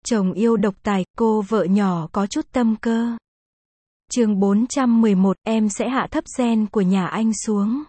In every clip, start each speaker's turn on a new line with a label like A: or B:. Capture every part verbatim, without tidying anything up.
A: Chồng yêu độc tài, cô vợ nhỏ có chút tâm cơ. Chương bốn trăm mười một, em sẽ hạ thấp gen của nhà anh xuống.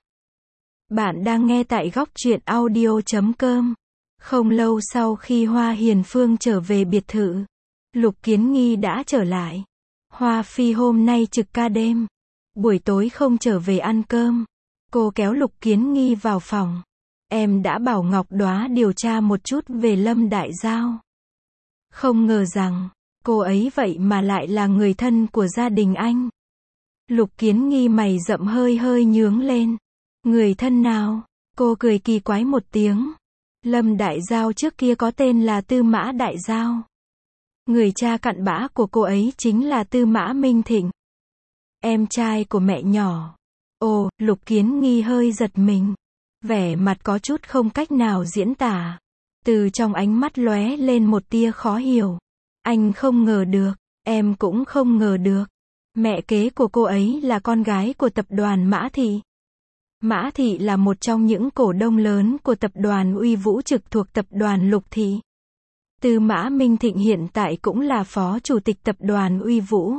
A: Bạn đang nghe tại góc truyện audio chấm com. Không lâu sau khi Hoa Hiền Phương trở về biệt thự, Lục Kiến Nghi đã trở lại. Hoa Phi hôm nay trực ca đêm, buổi tối không trở về ăn cơm. Cô kéo Lục Kiến Nghi vào phòng. Em đã bảo Ngọc Đóa điều tra một chút về Lâm Đại Giao. Không ngờ rằng, cô ấy vậy mà lại là người thân của gia đình anh. Lục Kiến Nghi mày rậm hơi hơi nhướng lên. Người thân nào? Cô cười kỳ quái một tiếng. Lâm Đại Giao trước kia có tên là Tư Mã Đại Giao. Người cha cặn bã của cô ấy chính là Tư Mã Minh Thịnh, em trai của mẹ nhỏ. Ồ, Lục Kiến Nghi hơi giật mình. Vẻ mặt có chút không cách nào diễn tả. Từ trong ánh mắt lóe lên một tia khó hiểu. Anh không ngờ được, em cũng không ngờ được. Mẹ kế của cô ấy là con gái của tập đoàn Mã Thị. Mã Thị là một trong những cổ đông lớn của tập đoàn Uy Vũ trực thuộc tập đoàn Lục Thị. Tư Mã Minh Thịnh hiện tại cũng là phó chủ tịch tập đoàn Uy Vũ.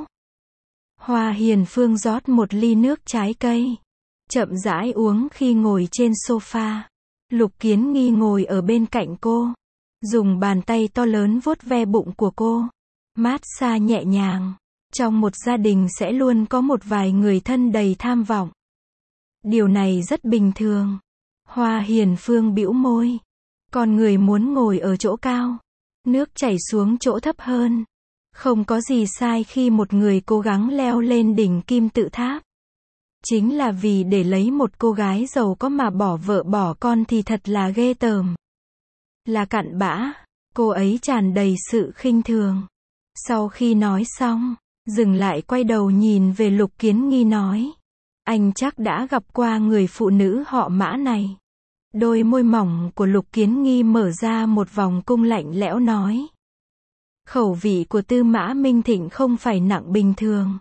A: Hoa Hiền Phương rót một ly nước trái cây, chậm rãi uống khi ngồi trên sofa. Lục Kiến Nghi ngồi ở bên cạnh cô, dùng bàn tay to lớn vuốt ve bụng của cô, mát xa nhẹ nhàng. Trong một gia đình sẽ luôn có một vài người thân đầy tham vọng. Điều này rất bình thường. Hoa Hiền Phương bĩu môi. Con người muốn ngồi ở chỗ cao, nước chảy xuống chỗ thấp hơn. Không có gì sai khi một người cố gắng leo lên đỉnh kim tự tháp. Chính là vì để lấy một cô gái giàu có mà bỏ vợ bỏ con thì thật là ghê tởm. Là cặn bã. Cô ấy tràn đầy sự khinh thường. Sau khi nói xong, dừng lại quay đầu nhìn về Lục Kiến Nghi nói. Anh chắc đã gặp qua người phụ nữ họ Mã này. Đôi môi mỏng của Lục Kiến Nghi mở ra một vòng cung lạnh lẽo nói. Khẩu vị của Tư Mã Minh Thịnh không phải nặng bình thường.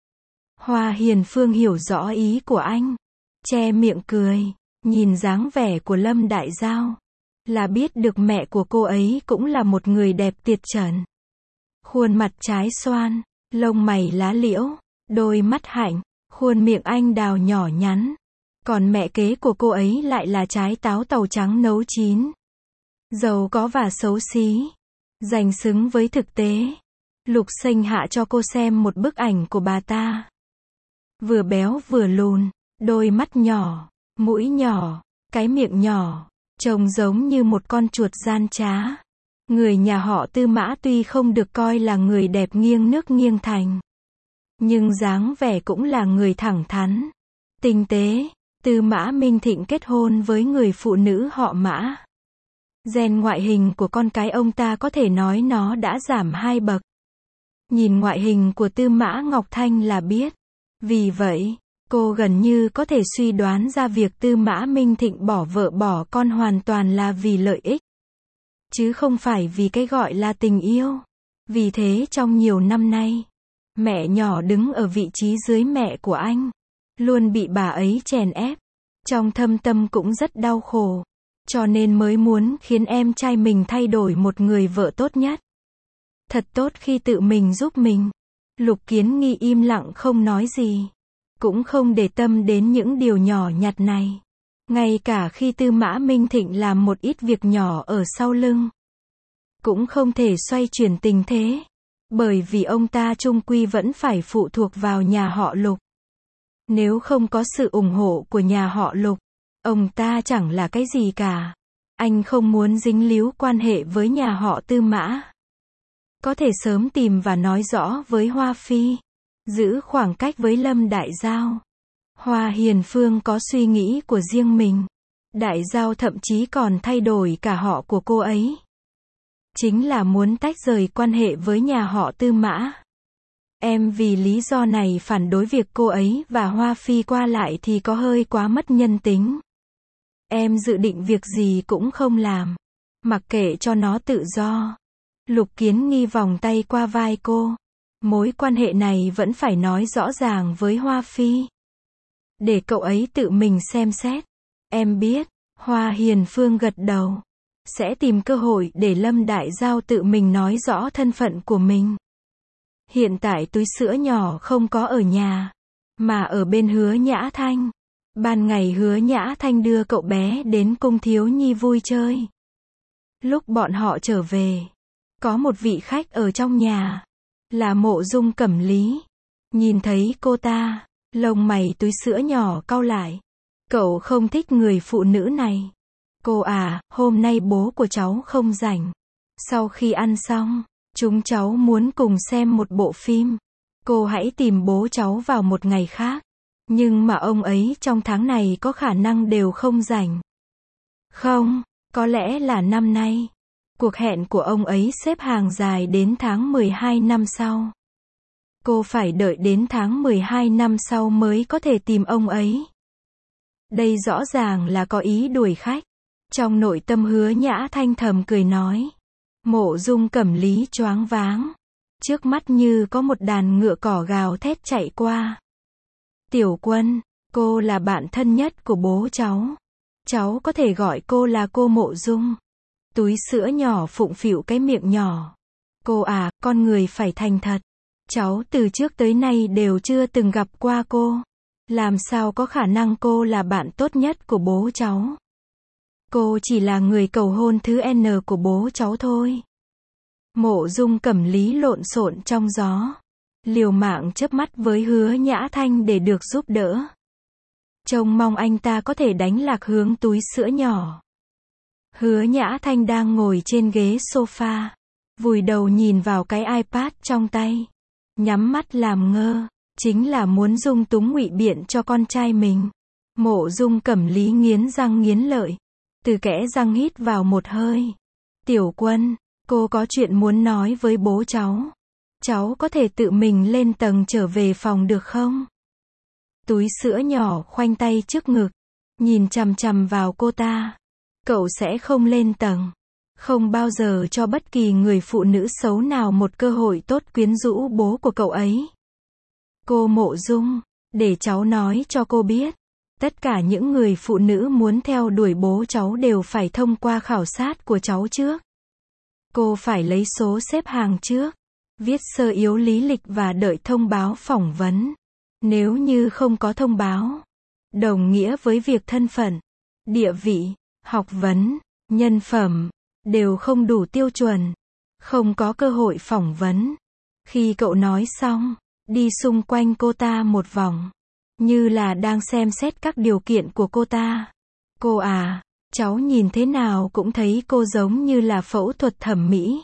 A: Hoa Hiền Phương hiểu rõ ý của anh, che miệng cười, nhìn dáng vẻ của Lâm Đại Giao, là biết được mẹ của cô ấy cũng là một người đẹp tuyệt trần. Khuôn mặt trái xoan, lông mày lá liễu, đôi mắt hạnh, khuôn miệng anh đào nhỏ nhắn. Còn mẹ kế của cô ấy lại là trái táo tàu trắng nấu chín, giàu có và xấu xí, danh xứng với thực tế. Lục Sinh hạ cho cô xem một bức ảnh của bà ta. Vừa béo vừa lùn, đôi mắt nhỏ, mũi nhỏ, cái miệng nhỏ, trông giống như một con chuột gian trá. Người nhà họ Tư Mã tuy không được coi là người đẹp nghiêng nước nghiêng thành, nhưng dáng vẻ cũng là người thẳng thắn, tinh tế. Tư Mã Minh Thịnh kết hôn với người phụ nữ họ Mã. Gen ngoại hình của con cái ông ta có thể nói nó đã giảm hai bậc. Nhìn ngoại hình của Tư Mã Ngọc Thanh là biết. Vì vậy, cô gần như có thể suy đoán ra việc Tư Mã Minh Thịnh bỏ vợ bỏ con hoàn toàn là vì lợi ích, chứ không phải vì cái gọi là tình yêu. Vì thế trong nhiều năm nay, mẹ nhỏ đứng ở vị trí dưới mẹ của anh, luôn bị bà ấy chèn ép, trong thâm tâm cũng rất đau khổ, cho nên mới muốn khiến em trai mình thay đổi một người vợ tốt nhất. Thật tốt khi tự mình giúp mình. Lục Kiến Nghi im lặng không nói gì, cũng không để tâm đến những điều nhỏ nhặt này. Ngay cả khi Tư Mã Minh Thịnh làm một ít việc nhỏ ở sau lưng, cũng không thể xoay chuyển tình thế, bởi vì ông ta chung quy vẫn phải phụ thuộc vào nhà họ Lục. Nếu không có sự ủng hộ của nhà họ Lục, ông ta chẳng là cái gì cả. Anh không muốn dính líu quan hệ với nhà họ Tư Mã. Có thể sớm tìm và nói rõ với Hoa Phi, giữ khoảng cách với Lâm Đại Giao. Hoa Hiền Phương có suy nghĩ của riêng mình. Đại Giao thậm chí còn thay đổi cả họ của cô ấy. Chính là muốn tách rời quan hệ với nhà họ Tư Mã. Em vì lý do này phản đối việc cô ấy và Hoa Phi qua lại thì có hơi quá mất nhân tính. Em dự định việc gì cũng không làm, mặc kệ cho nó tự do. Lục Kiến Nghi vòng tay qua vai cô. Mối quan hệ này vẫn phải nói rõ ràng với Hoa Phi, để cậu ấy tự mình xem xét. Em biết. Hoa Hiền Phương gật đầu. sẽ tìm cơ hội để Lâm Đại Giao tự mình nói rõ thân phận của mình. Hiện tại túi sữa nhỏ không có ở nhà, mà ở bên Hứa Nhã Thanh. Ban ngày Hứa Nhã Thanh đưa cậu bé đến cung thiếu nhi vui chơi. Lúc bọn họ trở về, có một vị khách ở trong nhà, là Mộ Dung Cẩm Lý. Nhìn thấy cô ta, lông mày túi sữa nhỏ cau lại. Cậu không thích người phụ nữ này. Cô à, hôm nay bố của cháu không rảnh. Sau khi ăn xong, chúng cháu muốn cùng xem một bộ phim. Cô hãy tìm bố cháu vào một ngày khác. Nhưng mà ông ấy trong tháng này có khả năng đều không rảnh. Không, có lẽ là năm nay. Cuộc hẹn của ông ấy xếp hàng dài đến tháng mười hai năm sau. Cô phải đợi đến tháng mười hai năm sau mới có thể tìm ông ấy. Đây rõ ràng là có ý đuổi khách. Trong nội tâm Hứa Nhã Thanh thầm cười nói. Mộ Dung Cẩm Lý choáng váng. Trước mắt như có một đàn ngựa cỏ gào thét chạy qua. Tiểu Quân, cô là bạn thân nhất của bố cháu. Cháu có thể gọi cô là cô Mộ Dung. Túi sữa nhỏ phụng phịu cái miệng nhỏ. Cô à, con người phải thành thật. Cháu từ trước tới nay đều chưa từng gặp qua cô. Làm sao có khả năng cô là bạn tốt nhất của bố cháu. Cô chỉ là người cầu hôn thứ N của bố cháu thôi. Mộ Dung Cẩm Lý lộn xộn trong gió. Liều mạng chớp mắt với Hứa Nhã Thanh để được giúp đỡ. Trông mong anh ta có thể đánh lạc hướng túi sữa nhỏ. Hứa Nhã Thanh đang ngồi trên ghế sofa. Vùi đầu nhìn vào cái iPad trong tay. Nhắm mắt làm ngơ. Chính là muốn dung túng ngụy biện cho con trai mình. Mộ Dung Cẩm Lý nghiến răng nghiến lợi. Từ kẽ răng hít vào một hơi. Tiểu Quân, cô có chuyện muốn nói với bố cháu. Cháu có thể tự mình lên tầng trở về phòng được không? Túi sữa nhỏ khoanh tay trước ngực. Nhìn chằm chằm vào cô ta. Cậu sẽ không lên tầng. Không bao giờ cho bất kỳ người phụ nữ xấu nào một cơ hội tốt quyến rũ bố của cậu ấy. Cô Mộ Dung, để cháu nói cho cô biết. Tất cả những người phụ nữ muốn theo đuổi bố cháu đều phải thông qua khảo sát của cháu trước. Cô phải lấy số xếp hàng trước. Viết sơ yếu lý lịch và đợi thông báo phỏng vấn. Nếu như không có thông báo, đồng nghĩa với việc thân phận, địa vị, học vấn, nhân phẩm, đều không đủ tiêu chuẩn. Không có cơ hội phỏng vấn. Khi cậu nói xong, đi xung quanh cô ta một vòng. Như là đang xem xét các điều kiện của cô ta. Cô à, cháu nhìn thế nào cũng thấy cô giống như là phẫu thuật thẩm mỹ.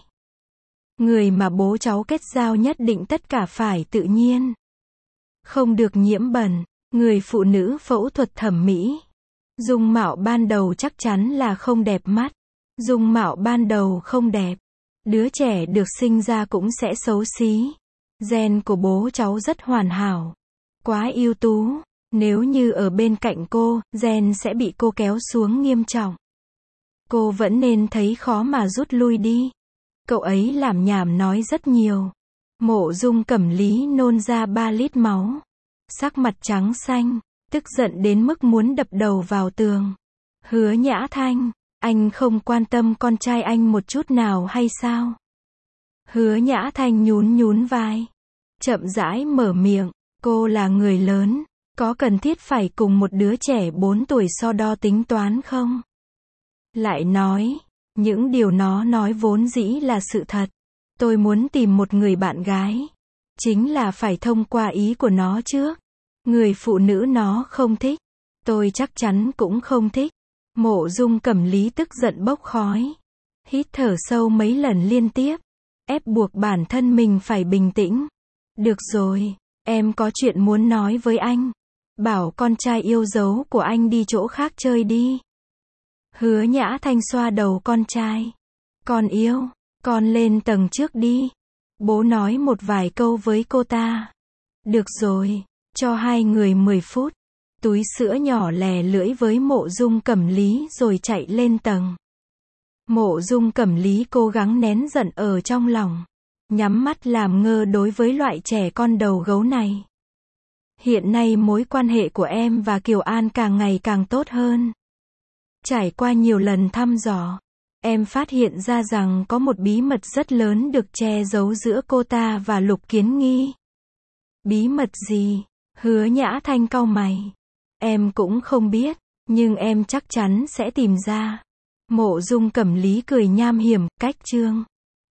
A: Người mà bố cháu kết giao nhất định tất cả phải tự nhiên. Không được nhiễm bẩn. Người phụ nữ phẫu thuật thẩm mỹ. Dung mạo ban đầu chắc chắn là không đẹp mắt. Dung mạo ban đầu không đẹp. Đứa trẻ được sinh ra cũng sẽ xấu xí. Gen của bố cháu rất hoàn hảo. Quá ưu tú. Nếu như ở bên cạnh cô, gen sẽ bị cô kéo xuống nghiêm trọng. Cô vẫn nên thấy khó mà rút lui đi. Cậu ấy làm nhảm nói rất nhiều. Mộ Dung Cẩm Lý nôn ra ba lít máu. Sắc mặt trắng xanh, tức giận đến mức muốn đập đầu vào tường. Hứa Nhã Thanh, anh không quan tâm con trai anh một chút nào hay sao? Hứa Nhã Thanh nhún nhún vai. Chậm rãi mở miệng, cô là người lớn. Có cần thiết phải cùng một đứa trẻ bốn tuổi so đo tính toán không? Lại nói, những điều nó nói vốn dĩ là sự thật. Tôi muốn tìm một người bạn gái. Chính là phải thông qua ý của nó trước. Người phụ nữ nó không thích. Tôi chắc chắn cũng không thích. Mộ Dung Cẩm Lý tức giận bốc khói. Hít thở sâu mấy lần liên tiếp. Ép buộc bản thân mình phải bình tĩnh. Được rồi, em có chuyện muốn nói với anh. Bảo con trai yêu dấu của anh đi chỗ khác chơi đi. Hứa Nhã Thanh xoa đầu con trai. Con yêu, con lên tầng trước đi. Bố nói một vài câu với cô ta. Được rồi, cho hai người mười phút. Túi sữa nhỏ lè lưỡi với Mộ Dung Cẩm Lý rồi chạy lên tầng. Mộ Dung Cẩm Lý cố gắng nén giận ở trong lòng. Nhắm mắt làm ngơ đối với loại trẻ con đầu gấu này. Hiện nay mối quan hệ của em và Kiều An càng ngày càng tốt hơn. Trải qua nhiều lần thăm dò, Em phát hiện ra rằng có một bí mật rất lớn được che giấu giữa cô ta và Lục Kiến Nghi. Bí mật gì? Hứa Nhã Thanh cau mày. Em cũng không biết, nhưng em chắc chắn sẽ tìm ra. Mộ Dung Cẩm Lý cười nham hiểm, cách chương.